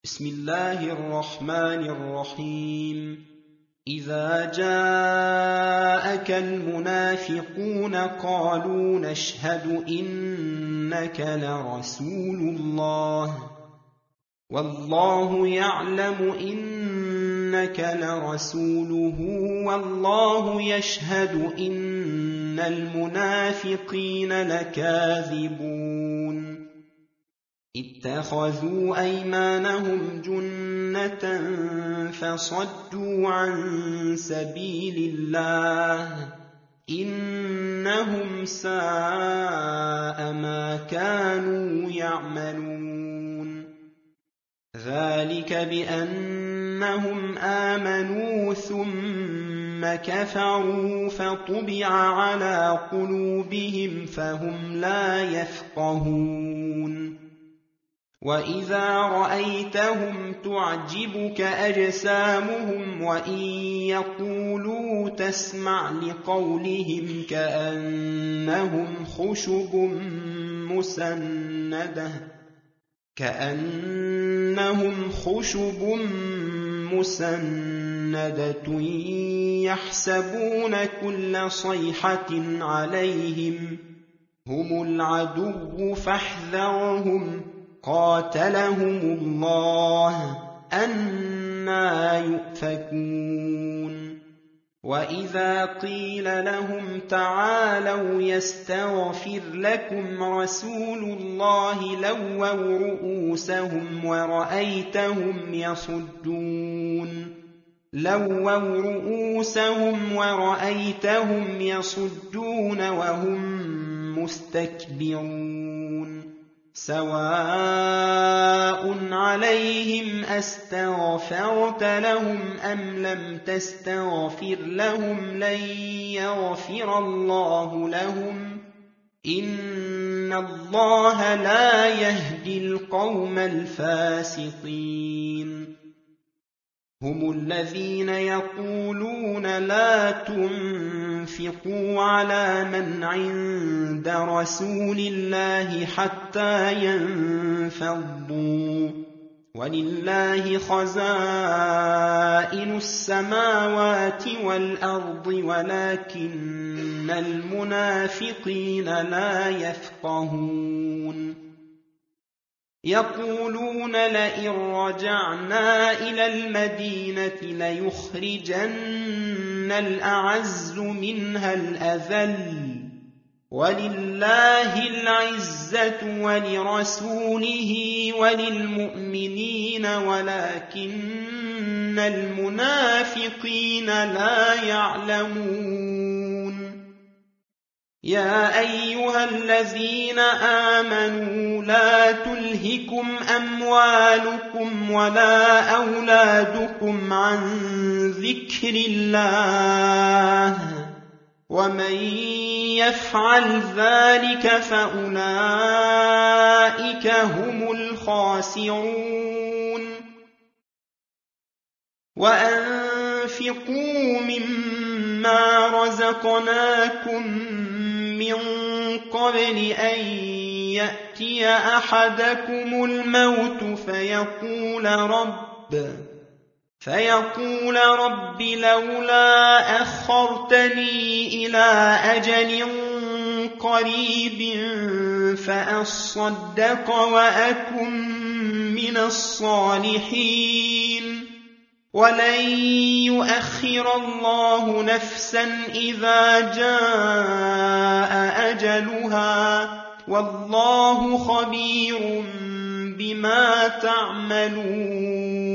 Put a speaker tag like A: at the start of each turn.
A: بسم الله الرحمن الرحيم إذا جاءك المنافقون قالوا نشهد إنك لرسول الله والله يعلم إنك لرسوله والله يشهد إن المنافقين لكاذبون اتخذوا أيمانهم جنة فصدوا عن سبيل الله إنهم ساء ما كانوا يعملون ذلك بأنهم آمنوا ثم كفروا فطبع على قلوبهم فهم لا يفقهون وإذا رأيتهم تعجبك أجسامهم وإن يقولوا تسمع لقولهم كأنهم خشب مسندة يحسبون كل صيحة عليهم هم العدو فاحذرهم قاتلهم الله أنى يؤفكون وإذا قيل لهم تعالوا يستغفر لكم رسول الله لووا رؤوسهم ورأيتهم يصدون وهم مستكبرون سواء عليهم أستغفرت لهم أم لم تستغفر لهم لن يغفر الله لهم إن الله لا يهدي القوم الفاسقين هم الذين يقولون لا تنفقوا على من عند رسول الله حتى ينفضوا ولله خزائن السماوات والأرض ولكن المنافقين لا يفقهون يقولون لئن رجعنا إلى المدينة ليخرجن الأعز منها الأذل ولله العزة ولرسوله وللمؤمنين ولكن المنافقين لا يعلمون يا أيها الذين آمنوا لا تلهكم أموالكم ولا أولادكم عن ذكر الله ومن يفعل ذلك فأولئك هم الخاسرون وأنفقوا مما رزقناكم من قبل أن يأتي أحدكم الموت فيقول رب لولا أخرتني إلى أجل قريب فأصدق وأكن من الصالحين ولن يؤخر الله نفسا إذا جاء أجلها والله خبير بما تعملون